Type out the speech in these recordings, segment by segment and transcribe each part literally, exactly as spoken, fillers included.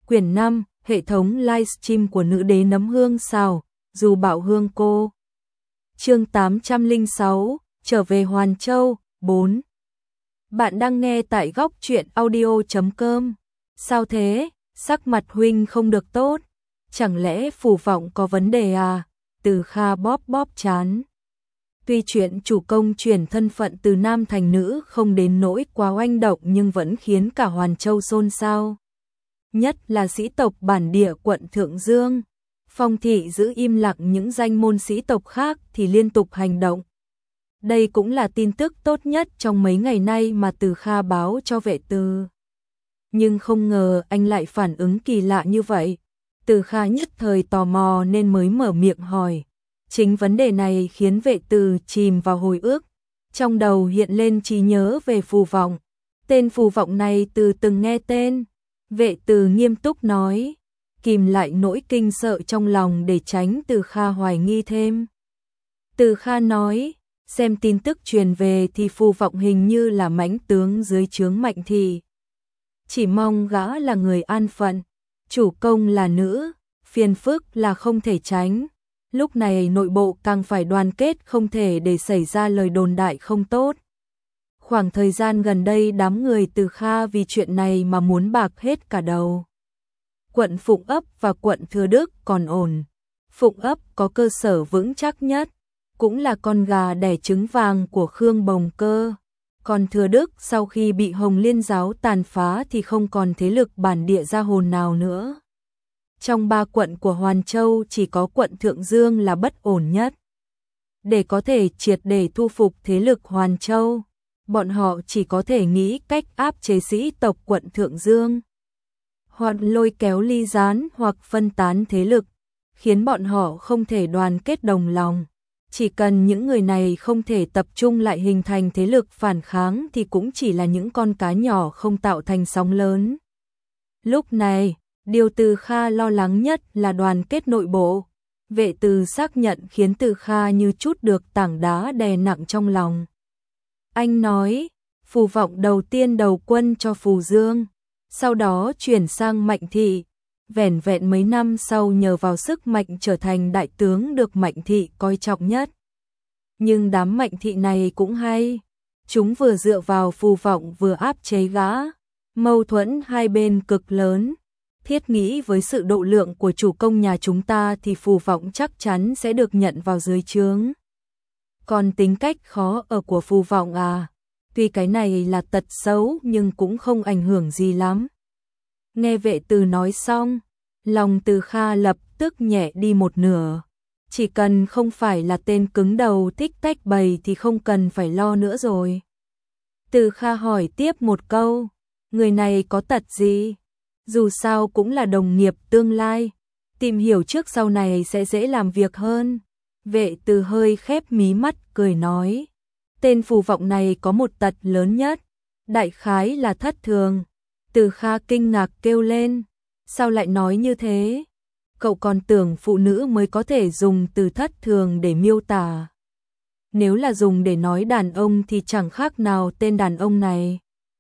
Quyển năm, hệ thống livestream của nữ đế nấm hương xào, dù bảo hương cô. Chương tám trăm lẻ sáu, trở về Hoàn Châu, bốn. Bạn đang nghe tại góc truyện audio chấm com. Sao thế, sắc mặt huynh không được tốt, chẳng lẽ phù vọng có vấn đề à? Từ Kha bóp bóp chán. Tuy chuyện chủ công chuyển thân phận từ nam thành nữ không đến nỗi quá oanh động nhưng vẫn khiến cả Hoàn Châu xôn xao. Nhất là sĩ tộc bản địa quận Thượng Dương. Phong thị giữ im lặng, những danh môn sĩ tộc khác thì liên tục hành động. Đây cũng là tin tức tốt nhất trong mấy ngày nay mà Từ Kha báo cho Vệ Từ. Nhưng không ngờ anh lại phản ứng kỳ lạ như vậy. Từ Kha nhất thời tò mò nên mới mở miệng hỏi. Chính vấn đề này khiến Vệ Từ chìm vào hồi ức. Trong đầu hiện lên trí nhớ về phù vọng. Tên phù vọng này Từ từng nghe tên. Vệ Từ nghiêm túc nói, kìm lại nỗi kinh sợ trong lòng để tránh Từ Kha hoài nghi thêm. Từ Kha nói, xem tin tức truyền về thì phù vọng hình như là mãnh tướng dưới trướng Mạnh Thị. Chỉ mong gã là người an phận, chủ công là nữ, phiền phức là không thể tránh. Lúc này nội bộ càng phải đoàn kết, không thể để xảy ra lời đồn đại không tốt. Khoảng thời gian gần đây đám người Từ Kha vì chuyện này mà muốn bạc hết cả đầu. Quận Phụng Ấp và quận Thừa Đức còn ổn. Phụng Ấp có cơ sở vững chắc nhất, cũng là con gà đẻ trứng vàng của Khương Bồng Cơ. Còn Thừa Đức sau khi bị Hồng Liên giáo tàn phá thì không còn thế lực bản địa gia hồn nào nữa. Trong ba quận của Hoàn Châu chỉ có quận Thượng Dương là bất ổn nhất. Để có thể triệt để thu phục thế lực Hoàn Châu, bọn họ chỉ có thể nghĩ cách áp chế sĩ tộc quận Thượng Dương, hoặc lôi kéo ly gián hoặc phân tán thế lực, khiến bọn họ không thể đoàn kết đồng lòng. Chỉ cần những người này không thể tập trung lại hình thành thế lực phản kháng thì cũng chỉ là những con cá nhỏ không tạo thành sóng lớn. Lúc này, điều Từ Kha lo lắng nhất là đoàn kết nội bộ. Vệ Từ xác nhận khiến Từ Kha như chút được tảng đá đè nặng trong lòng. Anh nói, phù vọng đầu tiên đầu quân cho Phù Dương, sau đó chuyển sang Mạnh Thị. Vẻn vẹn mấy năm sau nhờ vào sức mạnh trở thành đại tướng được Mạnh Thị coi trọng nhất. Nhưng đám Mạnh Thị này cũng hay, chúng vừa dựa vào phù vọng vừa áp chế gã. Mâu thuẫn hai bên cực lớn. Thiết nghĩ với sự độ lượng của chủ công nhà chúng ta thì phù vọng chắc chắn sẽ được nhận vào dưới trướng. Còn tính cách khó ở của phù vọng à, tuy cái này là tật xấu nhưng cũng không ảnh hưởng gì lắm. Nghe Vệ Từ nói xong, lòng Từ Kha lập tức nhẹ đi một nửa. Chỉ cần không phải là tên cứng đầu thích tách bày thì không cần phải lo nữa rồi. Từ Kha hỏi tiếp một câu, người này có tật gì? Dù sao cũng là đồng nghiệp tương lai, tìm hiểu trước sau này sẽ dễ làm việc hơn. Vệ Từ hơi khép mí mắt cười nói, tên phù vọng này có một tật lớn nhất, đại khái là thất thường. Từ Kha kinh ngạc kêu lên, sao lại nói như thế? Cậu còn tưởng phụ nữ mới có thể dùng từ thất thường để miêu tả. Nếu là dùng để nói đàn ông thì chẳng khác nào tên đàn ông này.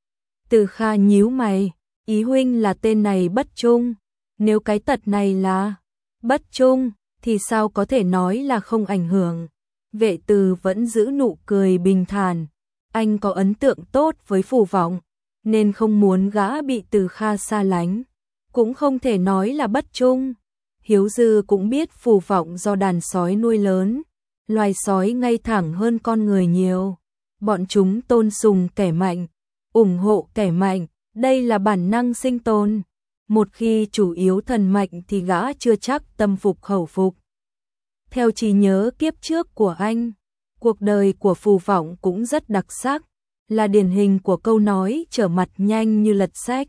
Từ Kha nhíu mày, ý huynh là tên này bất trung. Nếu cái tật này là bất trung thì sao có thể nói là không ảnh hưởng? Vệ Từ vẫn giữ nụ cười bình thản. Anh có ấn tượng tốt với phù vọng, nên không muốn gã bị Từ Kha xa lánh. Cũng không thể nói là bất trung. Hiếu Dư cũng biết phù vọng do đàn sói nuôi lớn. Loài sói ngay thẳng hơn con người nhiều. Bọn chúng tôn sùng kẻ mạnh, ủng hộ kẻ mạnh. Đây là bản năng sinh tồn. Một khi chủ yếu thần mạnh thì gã chưa chắc tâm phục khẩu phục. Theo trí nhớ kiếp trước của anh, cuộc đời của phù vọng cũng rất đặc sắc, là điển hình của câu nói trở mặt nhanh như lật sách.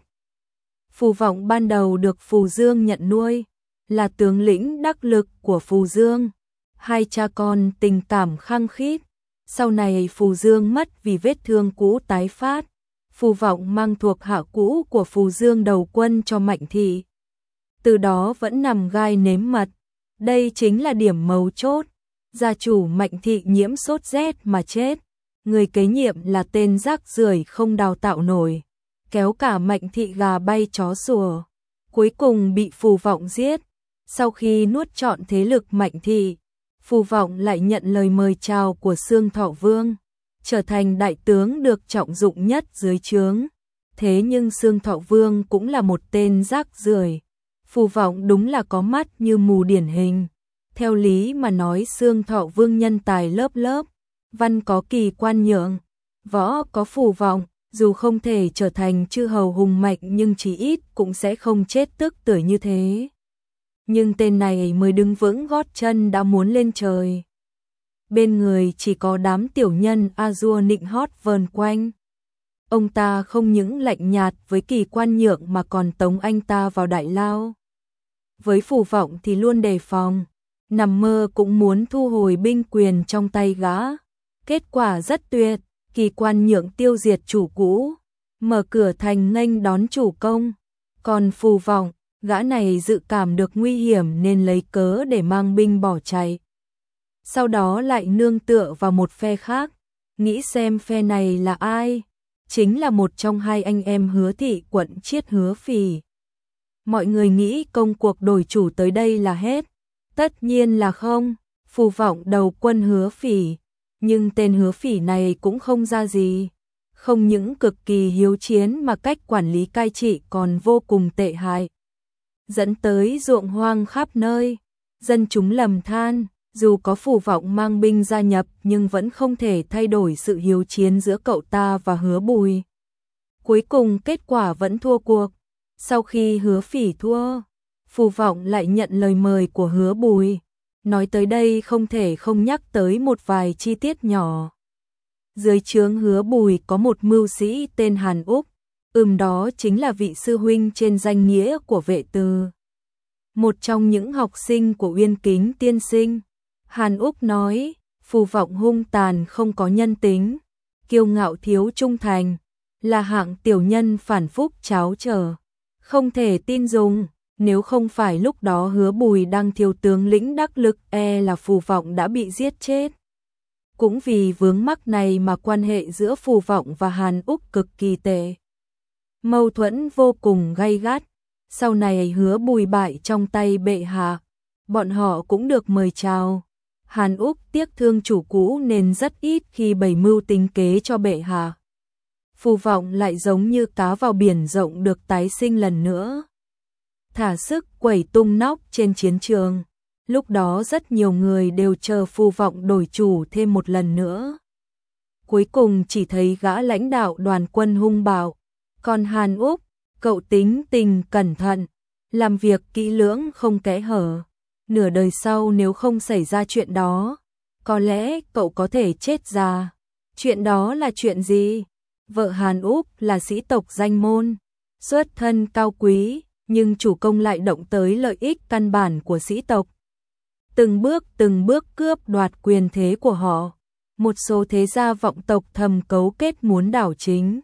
Phù vọng ban đầu được Phù Dương nhận nuôi, là tướng lĩnh đắc lực của Phù Dương. Hai cha con tình cảm khăng khít. Sau này Phù Dương mất vì vết thương cũ tái phát. Phù vọng mang thuộc hạ cũ của Phù Dương đầu quân cho Mạnh Thị. Từ đó vẫn nằm gai nếm mật. Đây chính là điểm mấu chốt. Gia chủ Mạnh Thị nhiễm sốt rét mà chết. Người kế nhiệm là tên rác rưởi không đào tạo nổi, kéo cả Mạnh Thị gà bay chó sủa. cuối cùng bị Phù Vọng giết. Sau khi nuốt trọn thế lực Mạnh Thị, Phù Vọng lại nhận lời mời chào của Xương Thọ Vương, trở thành đại tướng được trọng dụng nhất dưới trướng. Thế nhưng Xương Thọ Vương cũng là một tên rác rưởi. Phù Vọng đúng là có mắt như mù điển hình. Theo lý mà nói Xương Thọ Vương nhân tài lớp lớp, văn có Kỳ Quan Nhượng, võ có Phù Vọng, dù không thể trở thành chư hầu hùng mạnh nhưng chí ít cũng sẽ không chết tức tưởi như thế. Nhưng tên này mới đứng vững gót chân đã muốn lên trời. Bên người chỉ có đám tiểu nhân Azure nịnh hót vờn quanh. Ông ta không những lạnh nhạt với Kỳ Quan Nhượng mà còn tống anh ta vào đại lao. Với Phù Vọng thì luôn đề phòng, nằm mơ cũng muốn thu hồi binh quyền trong tay gã. Kết quả rất tuyệt, Kỳ Quan Nhượng tiêu diệt chủ cũ, mở cửa thành nghênh đón chủ công. Còn Phù Vọng, gã này dự cảm được nguy hiểm nên lấy cớ để mang binh bỏ chạy. Sau đó lại nương tựa vào một phe khác, nghĩ xem phe này là ai. Chính là một trong hai anh em Hứa Thị quận Chiết Hứa Phỉ. Mọi người nghĩ công cuộc đổi chủ tới đây là hết. Tất nhiên là không, Phù Vọng đầu quân Hứa Phỉ. Nhưng tên Hứa Phỉ này cũng không ra gì. Không những cực kỳ hiếu chiến mà cách quản lý cai trị còn vô cùng tệ hại. Dẫn tới ruộng hoang khắp nơi. Dân chúng lầm than, dù có Phù Vọng mang binh gia nhập nhưng vẫn không thể thay đổi sự hiếu chiến giữa cậu ta và Hứa Bùi. Cuối cùng kết quả vẫn thua cuộc. Sau khi Hứa Phỉ thua, Phù Vọng lại nhận lời mời của Hứa Bùi. Nói tới đây không thể không nhắc tới một vài chi tiết nhỏ. Dưới trướng Hứa Bùi có một mưu sĩ tên Hàn Úc, ừm đó chính là vị sư huynh trên danh nghĩa của Vệ Từ. Một trong những học sinh của Uyên Kính tiên sinh. Hàn Úc nói, Phù Vọng hung tàn không có nhân tính, kiêu ngạo thiếu trung thành, là hạng tiểu nhân phản phúc cháo trở, không thể tin dùng. Nếu không phải lúc đó Hứa Bùi đang thiếu tướng lĩnh đắc lực e là Phù Vọng đã bị giết chết. Cũng vì vướng mắc này mà quan hệ giữa Phù Vọng và Hàn Úc cực kỳ tệ. Mâu thuẫn vô cùng gay gắt. Sau này Hứa Bùi bại trong tay bệ hạ, bọn họ cũng được mời chào. Hàn Úc tiếc thương chủ cũ nên rất ít khi bày mưu tính kế cho bệ hạ. Phù Vọng lại giống như cá vào biển rộng được tái sinh lần nữa. Thả sức quẩy tung nóc trên chiến trường. Lúc đó rất nhiều người đều chờ Phù Vọng đổi chủ thêm một lần nữa. Cuối cùng chỉ thấy gã lãnh đạo đoàn quân hung bạo. Còn Hàn Úc, cậu tính tình cẩn thận, làm việc kỹ lưỡng không kẽ hở. Nửa đời sau nếu không xảy ra chuyện đó, có lẽ cậu có thể chết già. Chuyện đó là chuyện gì? Vợ Hàn Úc là sĩ tộc danh môn, xuất thân cao quý, nhưng chủ công lại động tới lợi ích căn bản của sĩ tộc. Từng bước từng bước cướp đoạt quyền thế của họ. Một số thế gia vọng tộc thầm cấu kết muốn đảo chính.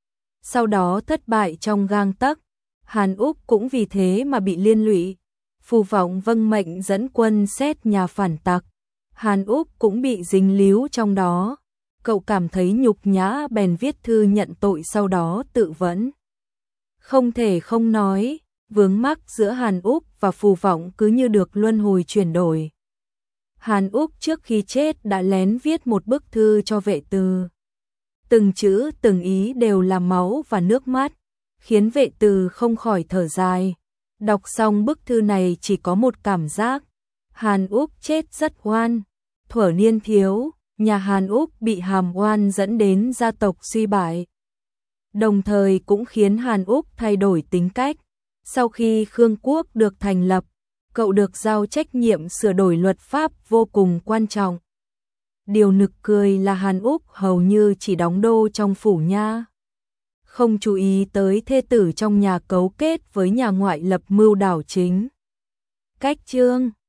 Sau đó thất bại trong gang tấc. Hàn Úc cũng vì thế mà bị liên lụy. Phù Vọng vâng mệnh dẫn quân xét nhà phản tặc. Hàn Úc cũng bị dính líu trong đó. Cậu cảm thấy nhục nhã bèn viết thư nhận tội, sau đó tự vẫn. Không thể không nói, vướng mắc giữa Hàn Úc và Phù Vọng cứ như được luân hồi chuyển đổi. Hàn Úc trước khi chết đã lén viết một bức thư cho Vệ Từ. Từng chữ từng ý đều là máu và nước mắt, khiến Vệ Từ không khỏi thở dài. Đọc xong bức thư này chỉ có một cảm giác, Hàn Úc chết rất oan. Thuở niên thiếu, nhà Hàn Úc bị hàm oan dẫn đến gia tộc suy bại. Đồng thời cũng khiến Hàn Úc thay đổi tính cách. Sau khi Khương Quốc được thành lập, cậu được giao trách nhiệm sửa đổi luật pháp vô cùng quan trọng. Điều nực cười là Hàn Úc hầu như chỉ đóng đô trong phủ nha. Không chú ý tới thê tử trong nhà cấu kết với nhà ngoại lập mưu đảo chính. Cách chương